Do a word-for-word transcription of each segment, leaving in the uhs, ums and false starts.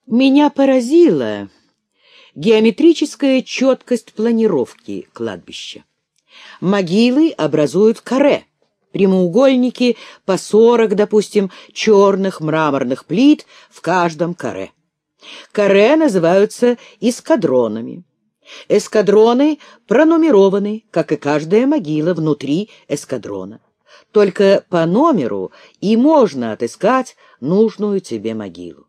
Меня поразила геометрическая четкость планировки кладбища. Могилы образуют каре, прямоугольники по сорок, допустим, черных мраморных плит в каждом каре. Каре называются эскадронами. Эскадроны пронумерованы, как и каждая могила внутри эскадрона. Только по номеру и можно отыскать нужную тебе могилу.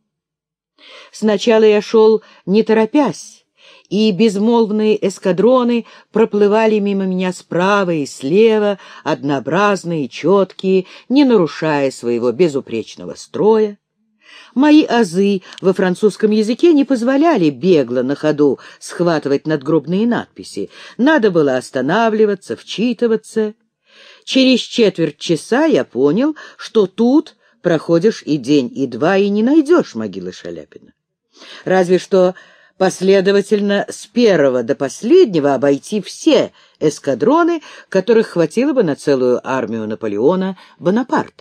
Сначала я шел не торопясь, и безмолвные эскадроны проплывали мимо меня справа и слева, однообразные и четкие, не нарушая своего безупречного строя. Мои азы во французском языке не позволяли бегло на ходу схватывать надгробные надписи. Надо было останавливаться, вчитываться. Через четверть часа я понял, что тут проходишь и день, и два, и не найдешь могилы Шаляпина. Разве что последовательно с первого до последнего обойти все эскадроны, которых хватило бы на целую армию Наполеона Бонапарта.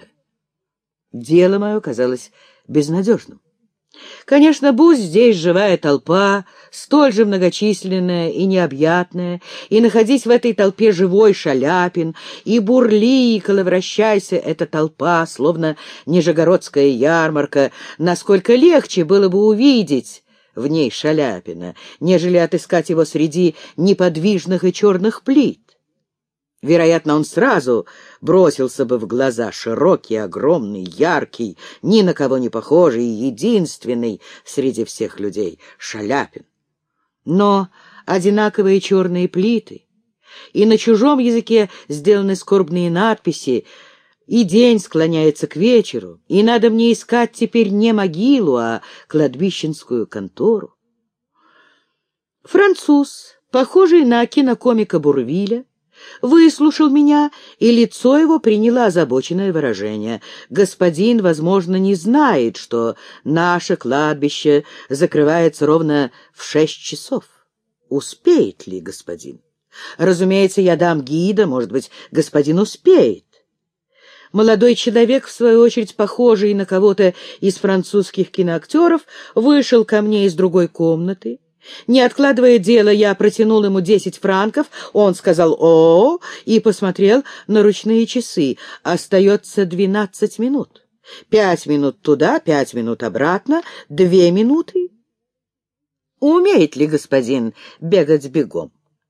Дело мое казалось безнадежным. Конечно, будь здесь живая толпа, столь же многочисленная и необъятная, и находись в этой толпе живой Шаляпин, и бурли, и коловращайся эта толпа, словно нижегородская ярмарка, насколько легче было бы увидеть в ней Шаляпина, нежели отыскать его среди неподвижных и черных плит. Вероятно, он сразу бросился бы в глаза, широкий, огромный, яркий, ни на кого не похожий и единственный среди всех людей — Шаляпин. Но одинаковые черные плиты, и на чужом языке сделаны скорбные надписи, и день склоняется к вечеру, и надо мне искать теперь не могилу, а кладбищенскую контору. Француз, похожий на кинокомика Бурвиля, выслушал меня, и лицо его приняло озабоченное выражение. Господин, возможно, не знает, что наше кладбище закрывается ровно в шесть часов. Успеет ли господин? Разумеется, я дам гида, может быть, господин успеет. Молодой человек, в свою очередь похожий на кого-то из французских киноактеров, вышел ко мне из другой комнаты. Не откладывая дело, я протянул ему десять франков, он сказал «О!» и посмотрел на ручные часы. Остается двенадцать минут. Пять минут туда, пять минут обратно, две минуты. Умеет ли господин бегать бегом?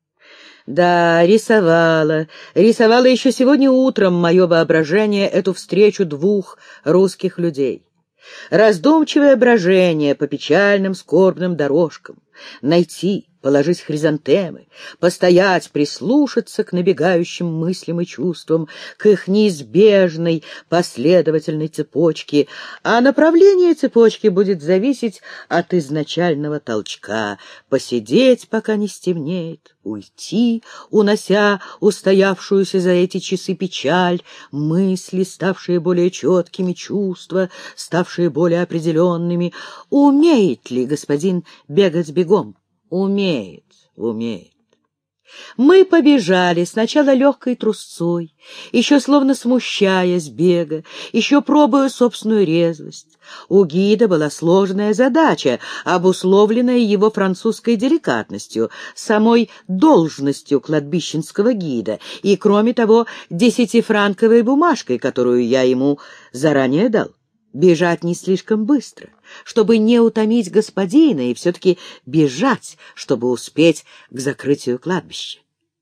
Да, рисовало, рисовало еще сегодня утром мое воображение эту встречу двух русских людей. Раздумчивое брожение по печальным скорбным дорожкам, найти, положить хризантемы, постоять, прислушаться к набегающим мыслям и чувствам, к их неизбежной последовательной цепочке, а направление цепочки будет зависеть от изначального толчка, посидеть, пока не стемнеет, уйти, унося устоявшуюся за эти часы печаль, мысли, ставшие более четкими, чувства, ставшие более определенными. Умеет ли господин бегать бегом? Умеет, умеет. Мы побежали сначала легкой трусцой, еще словно смущаясь бега, еще пробуя собственную резвость. У гида была сложная задача, обусловленная его французской деликатностью, самой должностью кладбищенского гида и, кроме того, десятифранковой бумажкой, которую я ему заранее дал. Бежать не слишком быстро, чтобы не утомить господина, и все-таки бежать, чтобы успеть к закрытию кладбища.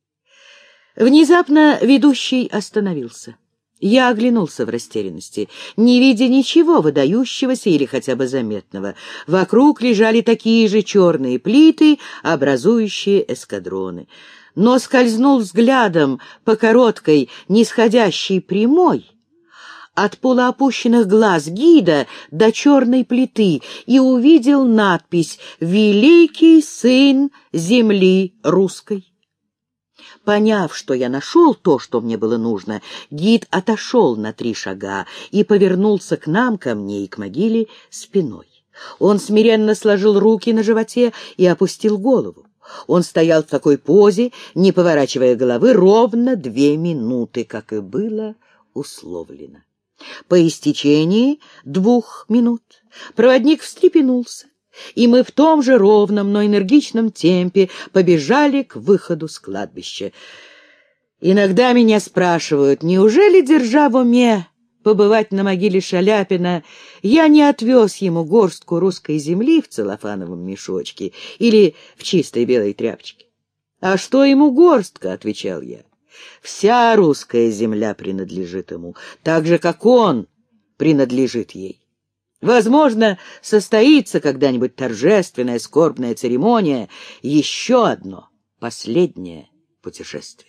Внезапно ведущий остановился. Я оглянулся в растерянности, не видя ничего выдающегося или хотя бы заметного. Вокруг лежали такие же черные плиты, образующие эскадроны. Но скользнул взглядом по короткой, нисходящей прямой, от полуопущенных глаз гида до черной плиты, и увидел надпись «Великий сын земли русской». Поняв, что я нашел то, что мне было нужно, гид отошел на три шага и повернулся к нам, ко мне и к могиле, спиной. Он смиренно сложил руки на животе и опустил голову. Он стоял в такой позе, не поворачивая головы, ровно две минуты, как и было условлено. По истечении двух минут проводник встрепенулся и мы в том же ровном, но энергичном темпе побежали к выходу с кладбища. Иногда меня спрашивают, неужели, держа в уме побывать на могиле Шаляпина, я не отвез ему горстку русской земли в целлофановом мешочке или в чистой белой тряпочке? «А что ему горстка?» — отвечал я. «Вся русская земля принадлежит ему, так же, как он принадлежит ей. Возможно, состоится когда-нибудь торжественная скорбная церемония, еще одно, последнее путешествие».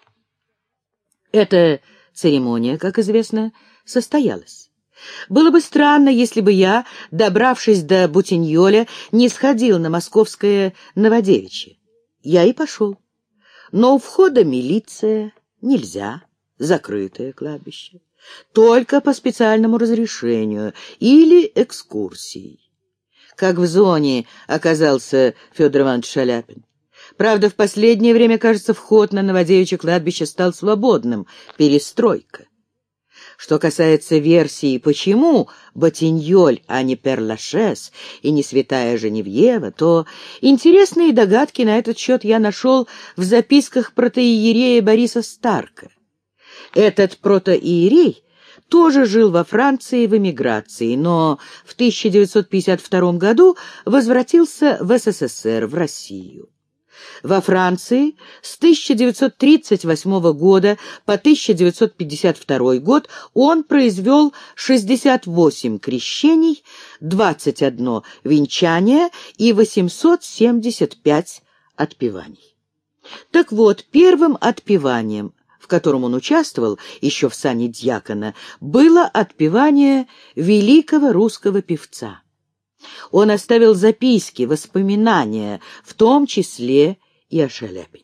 Эта церемония, как известно, состоялась. Было бы странно, если бы я, добравшись до Бутиньоля, не сходил на московское Новодевичье. Я и пошел. Но у входа милиция, нельзя, закрытое кладбище, только по специальному разрешению или экскурсией. Как в зоне оказался Федор Иванович Шаляпин. Правда, в последнее время, кажется, вход на Новодевичье кладбище стал свободным, перестройка. Что касается версии, почему Ботиньоль, а не Пер-Лашез и не Святая Женевьева, то интересные догадки на этот счет я нашел в записках протоиерея Бориса Старка. Этот протоиерей тоже жил во Франции в эмиграции, но в тысяча девятьсот пятьдесят втором году возвратился в СССР, в Россию. Во Франции с тысяча девятьсот тридцать восьмого года по тысяча девятьсот пятьдесят второй год он произвел шестьдесят восемь крещений, двадцать одно венчание и восемьсот семьдесят пять отпеваний. Так вот, первым отпеванием, в котором он участвовал еще в сане дьякона, было отпевание великого русского певца. Он оставил записки, воспоминания, в том числе и о Шаляпине.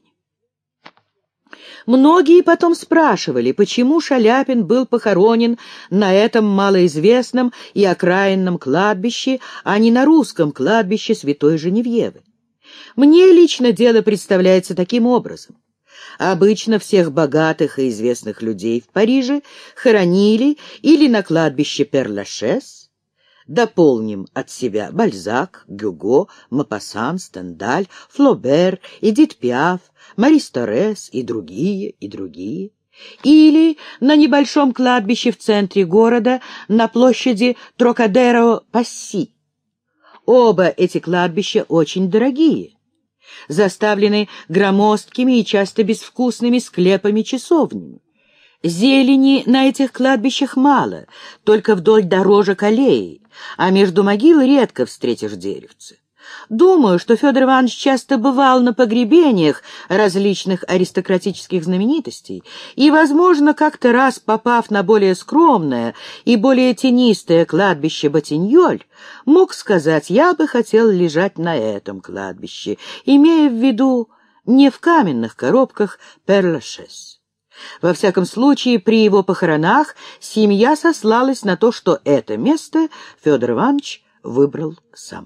Многие потом спрашивали, почему Шаляпин был похоронен на этом малоизвестном и окраинном кладбище, а не на русском кладбище Святой Женевьевы. Мне лично дело представляется таким образом. Обычно всех богатых и известных людей в Париже хоронили или на кладбище Пер-Лашез, дополним от себя Бальзак, Гюго, Мопассан, Стендаль, Флобер, Эдит Пиаф, Марис Торрес и другие, и другие. Или на небольшом кладбище в центре города на площади Трокадеро-Пасси. Оба эти кладбища очень дорогие, заставлены громоздкими и часто безвкусными склепами-часовнями. Зелени на этих кладбищах мало, только вдоль дорожек аллеи, а между могил редко встретишь деревце. Думаю, что Федор Иванович часто бывал на погребениях различных аристократических знаменитостей и, возможно, как-то раз, попав на более скромное и более тенистое кладбище Ботиньоль, мог сказать: «Я бы хотел лежать на этом кладбище», имея в виду не в каменных коробках Пер-Лашез. Во всяком случае, при его похоронах семья сослалась на то, что это место Федор Иванович выбрал сам.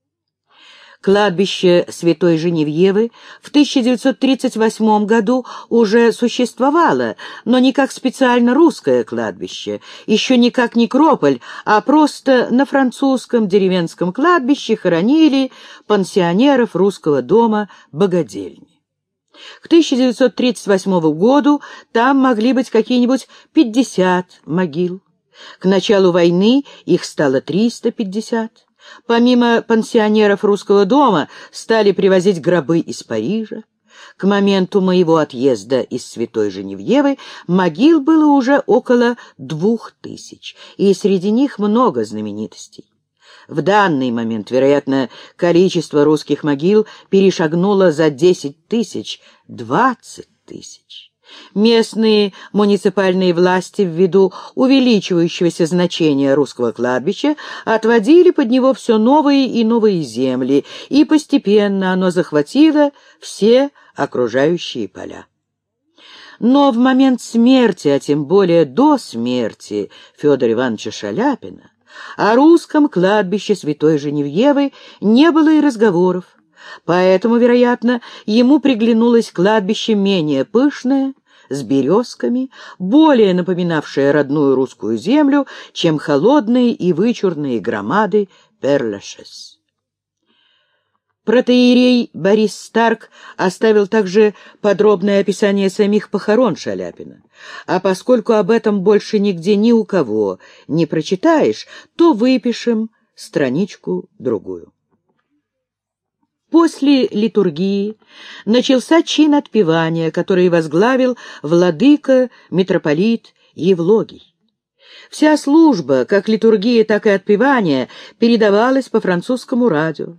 Кладбище Святой Женевьевы в тысяча девятьсот тридцать восьмом году уже существовало, но не как специально русское кладбище, еще не как некрополь, а просто на французском деревенском кладбище хоронили пансионеров русского дома богадельни. К тысяча девятьсот тридцать восьмому году там могли быть какие-нибудь пятьдесят могил. К началу войны их стало триста пятьдесят. Помимо пансионеров русского дома стали привозить гробы из Парижа. К моменту моего отъезда из Святой Женевьевы могил было уже около двух тысяч, и среди них много знаменитостей. В данный момент, вероятно, количество русских могил перешагнуло за десять тысяч, двадцать тысяч. Местные муниципальные власти, ввиду увеличивающегося значения русского кладбища, отводили под него все новые и новые земли, и постепенно оно захватило все окружающие поля. Но в момент смерти, а тем более до смерти Федора Ивановича Шаляпина, о русском кладбище Святой Женевьевы не было и разговоров, поэтому, вероятно, ему приглянулось кладбище менее пышное, с березками, более напоминавшее родную русскую землю, чем холодные и вычурные громады Пер-Лашез. Протоиерей Борис Старк оставил также подробное описание самих похорон Шаляпина. А поскольку об этом больше нигде ни у кого не прочитаешь, то выпишем страничку-другую. После литургии начался чин отпевания, который возглавил владыка митрополит Евлогий. Вся служба, как литургия, так и отпевание, передавалась по французскому радио.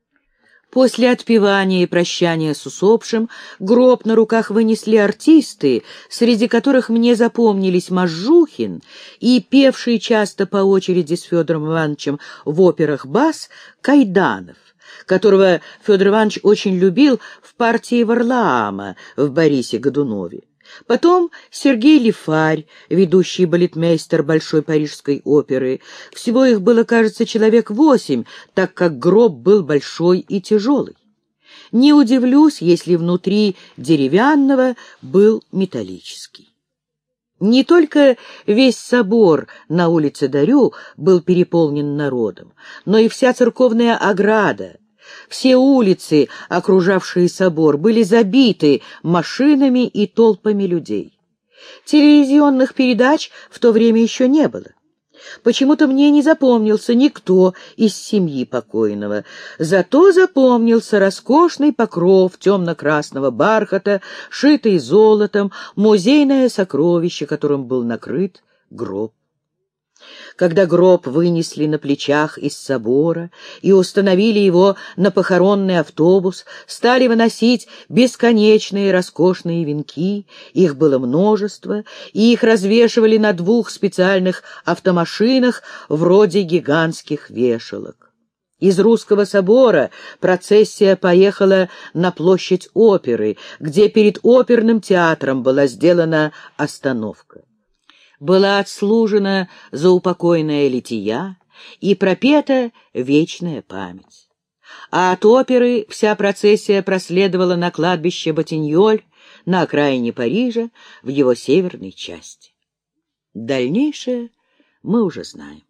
После отпевания и прощания с усопшим гроб на руках вынесли артисты, среди которых мне запомнились Можжухин и певший часто по очереди с Федором Ивановичем в операх бас Кайданов, которого Федор Иванович очень любил в партии Варлаама в Борисе Годунове. Потом Сергей Лифарь, ведущий балетмейстер Большой Парижской оперы. Всего их было, кажется, человек восемь, так как гроб был большой и тяжелый. Не удивлюсь, если внутри деревянного был металлический. Не только весь собор на улице Дарю был переполнен народом, но и вся церковная ограда. Все улицы, окружавшие собор, были забиты машинами и толпами людей. Телевизионных передач в то время еще не было. Почему-то мне не запомнился никто из семьи покойного. Зато запомнился роскошный покров темно-красного бархата, шитый золотом, музейное сокровище, которым был накрыт гроб. Когда гроб вынесли на плечах из собора и установили его на похоронный автобус, стали выносить бесконечные роскошные венки, их было множество, и их развешивали на двух специальных автомашинах вроде гигантских вешалок. Из Русского собора процессия поехала на площадь оперы, где перед оперным театром была сделана остановка. Была отслужена заупокойная лития и пропета вечная память. А от оперы вся процессия проследовала на кладбище Батиньоль на окраине Парижа в его северной части. Дальнейшее мы уже знаем.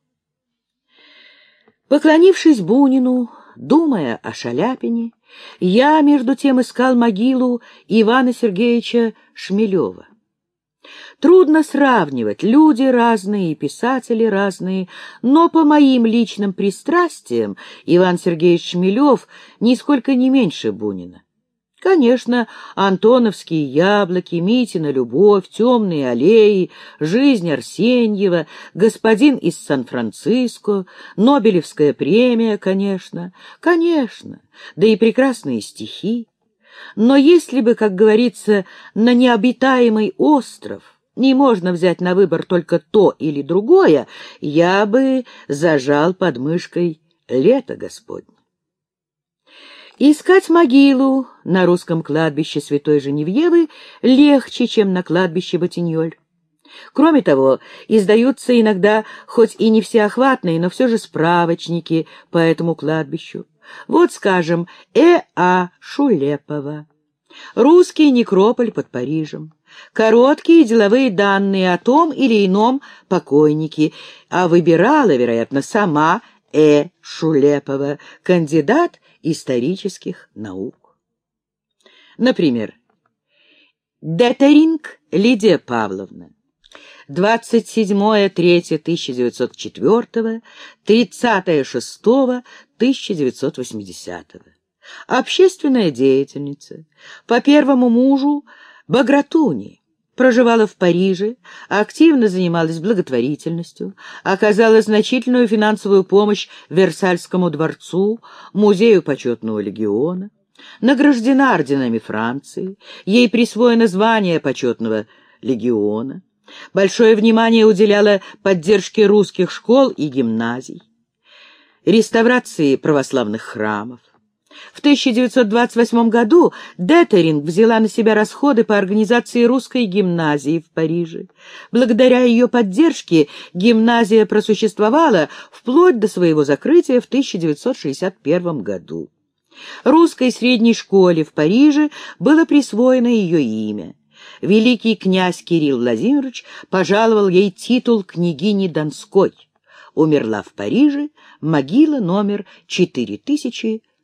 Поклонившись Бунину, думая о Шаляпине, я между тем искал могилу Ивана Сергеевича Шмелева. Трудно сравнивать, люди разные, писатели разные, но по моим личным пристрастиям Иван Сергеевич Шмелев нисколько не меньше Бунина. Конечно, антоновские яблоки, Митина любовь, темные аллеи, жизнь Арсеньева, господин из Сан-Франциско, Нобелевская премия, конечно, конечно, да и прекрасные стихи. Но если бы, как говорится, на необитаемый остров не можно взять на выбор только то или другое, я бы зажал под мышкой «Лето Господне». Искать могилу на русском кладбище Святой Женевьевы легче, чем на кладбище Батиньоль. Кроме того, издаются иногда, хоть и не всеохватные, но все же справочники по этому кладбищу. Вот, скажем, Э А Шулепова. Русский некрополь под Парижем. Короткие деловые данные о том или ином покойнике, а выбирала, вероятно, сама Э. Шулепова, кандидат исторических наук. Например, Детеринг Лидия Павловна, двадцать седьмое третье тысяча девятьсот четвёртого, тридцатое шестое тысяча девятьсот восьмидесятого. Общественная деятельница, по первому мужу Багратуни, проживала в Париже, активно занималась благотворительностью, оказала значительную финансовую помощь Версальскому дворцу, Музею почетного легиона, награждена орденами Франции, ей присвоено звание почетного легиона, большое внимание уделяла поддержке русских школ и гимназий, реставрации православных храмов. В тысяча девятьсот двадцать восьмом году Детеринг взяла на себя расходы по организации русской гимназии в Париже. Благодаря ее поддержке гимназия просуществовала вплоть до своего закрытия в тысяча девятьсот шестьдесят первом году. Русской средней школе в Париже было присвоено ее имя. Великий князь Кирилл Владимирович пожаловал ей титул княгини Донской. Умерла в Париже, могила номер четыре тысячи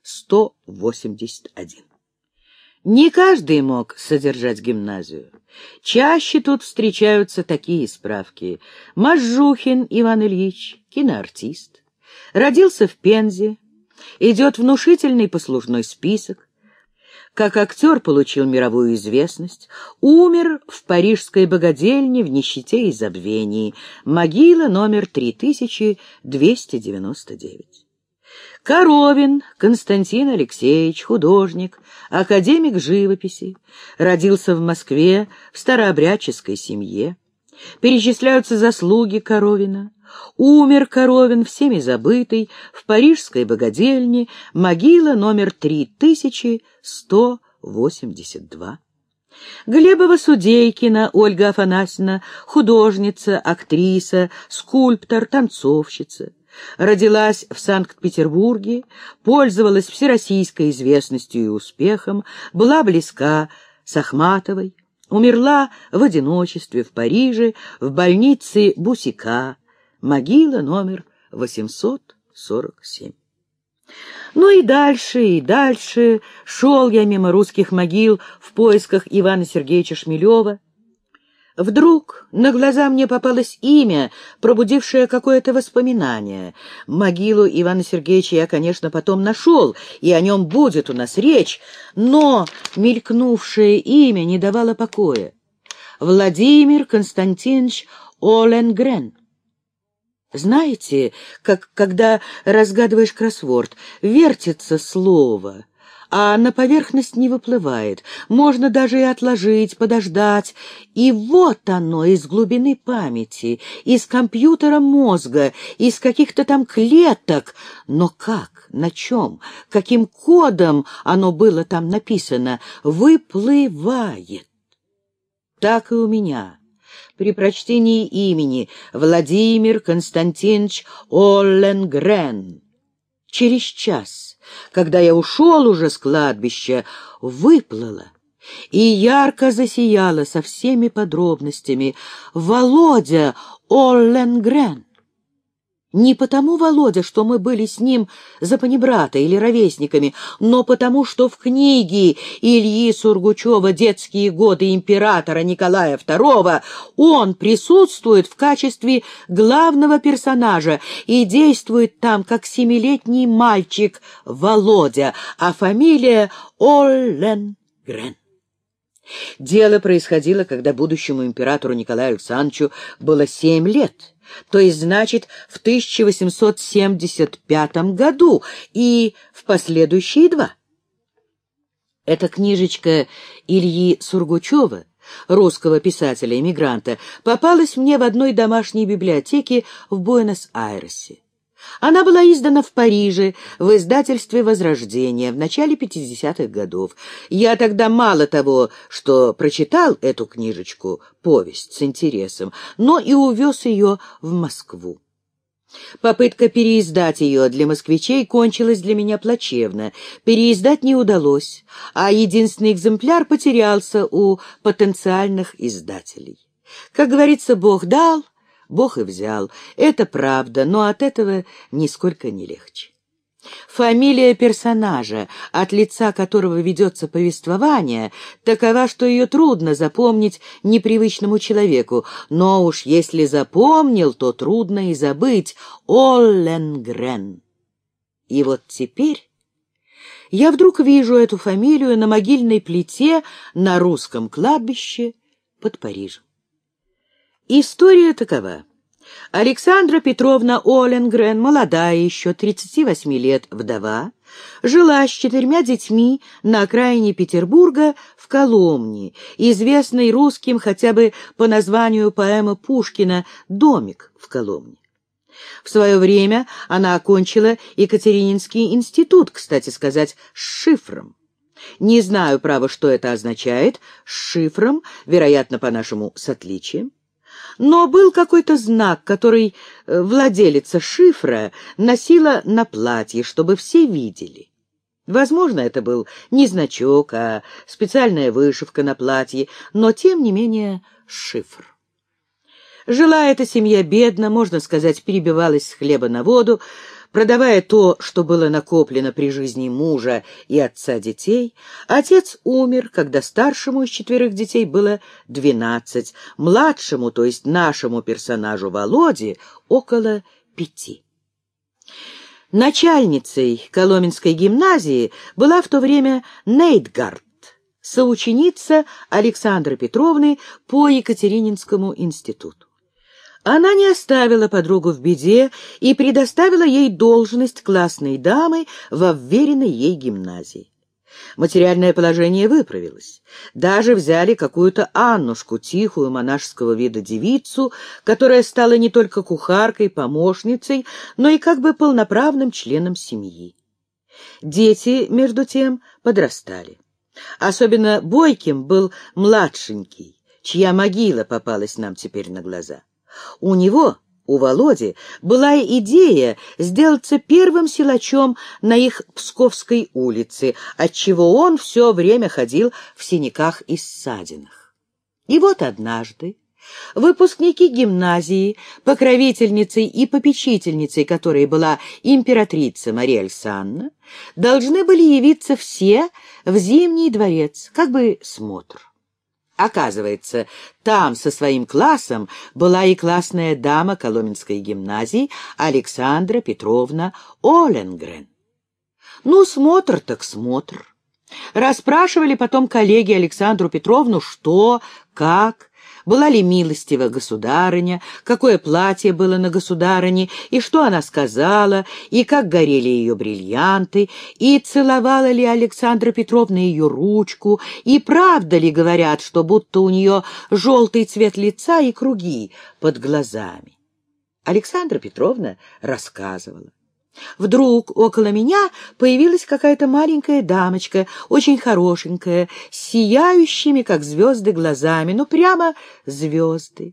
сто восемьдесят один. Не каждый мог содержать гимназию. Чаще тут встречаются такие справки. Можжухин Иван Ильич, киноартист. Родился в Пензе, идет внушительный послужной список. Как актер получил мировую известность, умер в парижской богадельне в нищете и забвении. Могила номер три тысячи двести девяносто девять. Коровин Константин Алексеевич, художник, академик живописи, родился в Москве в старообрядческой семье. Перечисляются заслуги Коровина. Умер Коровин, всеми забытый, в парижской богадельне, могила номер три тысячи сто восемьдесят два. Глебова-Судейкина Ольга Афанасьевна, художница, актриса, скульптор, танцовщица. Родилась в Санкт-Петербурге, пользовалась всероссийской известностью и успехом, была близка с Ахматовой, умерла в одиночестве в Париже, в больнице Бусика, могила номер восемьсот сорок семь. Ну и дальше, и дальше шел я мимо русских могил в поисках Ивана Сергеевича Шмелева. Вдруг на глаза мне попалось имя, пробудившее какое-то воспоминание. Могилу Ивана Сергеевича я, конечно, потом нашел, и о нем будет у нас речь, но мелькнувшее имя не давало покоя. Владимир Константинович Оленгрен. Знаете, как когда разгадываешь кроссворд, вертится слово, а на поверхность не выплывает. Можно даже и отложить, подождать. И вот оно из глубины памяти, из компьютера мозга, из каких-то там клеток. Но как, на чем, каким кодом оно было там написано, выплывает. Так и у меня. При прочтении имени Владимир Константинович Оленгрен через час, когда я ушел уже с кладбища, выплыло и ярко засияло со всеми подробностями Володя Оленгрен. Не потому, Володя, что мы были с ним запанибрата или ровесниками, но потому, что в книге Ильи Сургучева «Детские годы императора Николая второго» он присутствует в качестве главного персонажа и действует там как семилетний мальчик Володя, а фамилия Оленгрен. Дело происходило, когда будущему императору Николаю Александровичу было семь лет, то есть, значит, в тысяча восемьсот семьдесят пятом году и в последующие два. Эта книжечка Ильи Сургучева, русского писателя-эмигранта, попалась мне в одной домашней библиотеке в Буэнос-Айресе. Она была издана в Париже в издательстве «Возрождение» в начале пятидесятых годов. Я тогда мало того, что прочитал эту книжечку, повесть с интересом, но и увез ее в Москву. Попытка переиздать ее для москвичей кончилась для меня плачевно. Переиздать не удалось, а единственный экземпляр потерялся у потенциальных издателей. Как говорится, Бог дал, Бог и взял. Это правда, но от этого нисколько не легче. Фамилия персонажа, от лица которого ведется повествование, такова, что ее трудно запомнить непривычному человеку, но уж если запомнил, то трудно и забыть. Оленгрен. И вот теперь я вдруг вижу эту фамилию на могильной плите на русском кладбище под Парижем. История такова. Александра Петровна Оленгрен, молодая еще, тридцати восьми лет, вдова, жила с четырьмя детьми на окраине Петербурга в Коломне, известной русским хотя бы по названию поэмы Пушкина «Домик в Коломне». В свое время она окончила Екатерининский институт, кстати сказать, с шифром. Не знаю, право, что это означает, с шифром, вероятно, по-нашему, с отличием. Но был какой-то знак, который владелица шифра носила на платье, чтобы все видели. Возможно, это был не значок, а специальная вышивка на платье, но, тем не менее, шифр. Жила эта семья бедно, можно сказать, перебивалась с хлеба на воду. Продавая то, что было накоплено при жизни мужа и отца детей, отец умер, когда старшему из четверых детей было двенадцать, младшему, то есть нашему персонажу Володе, около пяти. Начальницей Коломенской гимназии была в то время Нейтгард, соученица Александры Петровны по Екатерининскому институту. Она не оставила подругу в беде и предоставила ей должность классной дамы во вверенной ей гимназии. Материальное положение выправилось. Даже взяли какую-то Аннушку, тихую монашеского вида девицу, которая стала не только кухаркой, помощницей, но и как бы полноправным членом семьи. Дети, между тем, подрастали. Особенно бойким был младшенький, чья могила попалась нам теперь на глаза. У него, у Володи, была идея сделаться первым силачом на их Псковской улице, отчего он все время ходил в синяках и ссадинах. И вот однажды выпускники гимназии, покровительницей и попечительницей которой была императрица Мария Александровна, должны были явиться все в Зимний дворец, как бы смотр. Оказывается, там со своим классом была и классная дама Коломенской гимназии Александра Петровна Оленгрен. Ну, смотр так смотр. Расспрашивали потом коллеги Александру Петровну, что, как, была ли милостива государыня, какое платье было на государыне, и что она сказала, и как горели ее бриллианты, и целовала ли Александра Петровна ее ручку, и правда ли говорят, что будто у нее желтый цвет лица и круги под глазами. Александра Петровна рассказывала. Вдруг около меня появилась какая-то маленькая дамочка, очень хорошенькая, с сияющими, как звезды, глазами, ну прямо звезды.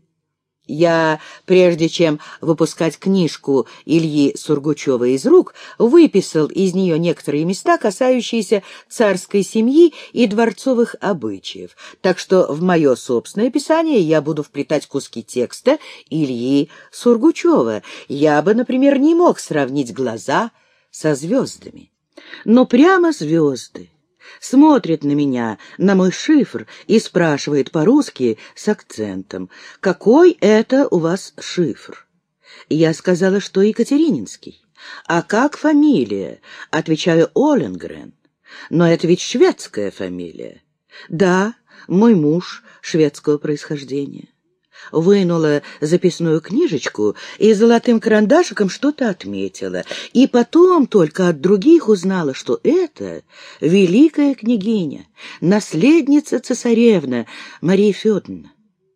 Я, прежде чем выпускать книжку Ильи Сургучева из рук, выписал из нее некоторые места, касающиеся царской семьи и дворцовых обычаев, так что в мое собственное писание я буду вплетать куски текста Ильи Сургучева. Я бы, например, не мог сравнить глаза со звездами, но прямо звезды. Смотрит на меня, на мой шифр, и спрашивает по-русски с акцентом: «Какой это у вас шифр?» Я сказала, что Екатерининский. «А как фамилия?» Отвечаю: «Оленгрен». «Но это ведь шведская фамилия». «Да, мой муж шведского происхождения». Вынула записную книжечку и золотым карандашиком что-то отметила, и потом только от других узнала, что это великая княгиня, наследница цесаревна Мария Федоровна.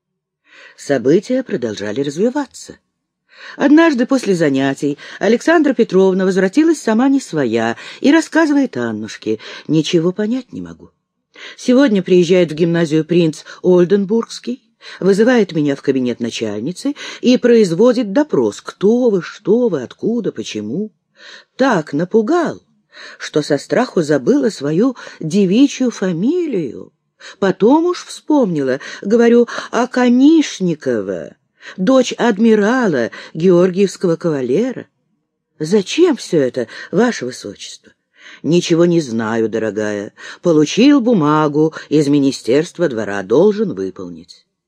События продолжали развиваться. Однажды после занятий Александра Петровна возвратилась сама не своя и рассказывает Аннушке: «Ничего понять не могу. Сегодня приезжает в гимназию принц Ольденбургский, вызывает меня в кабинет начальницы и производит допрос: кто вы, что вы, откуда, почему. Так напугал, что со страху забыла свою девичью фамилию. Потом уж вспомнила, говорю: а Канишникова, дочь адмирала, георгиевского кавалера. Зачем все это, ваше высочество? Ничего не знаю, дорогая. Получил бумагу из министерства двора, должен выполнить».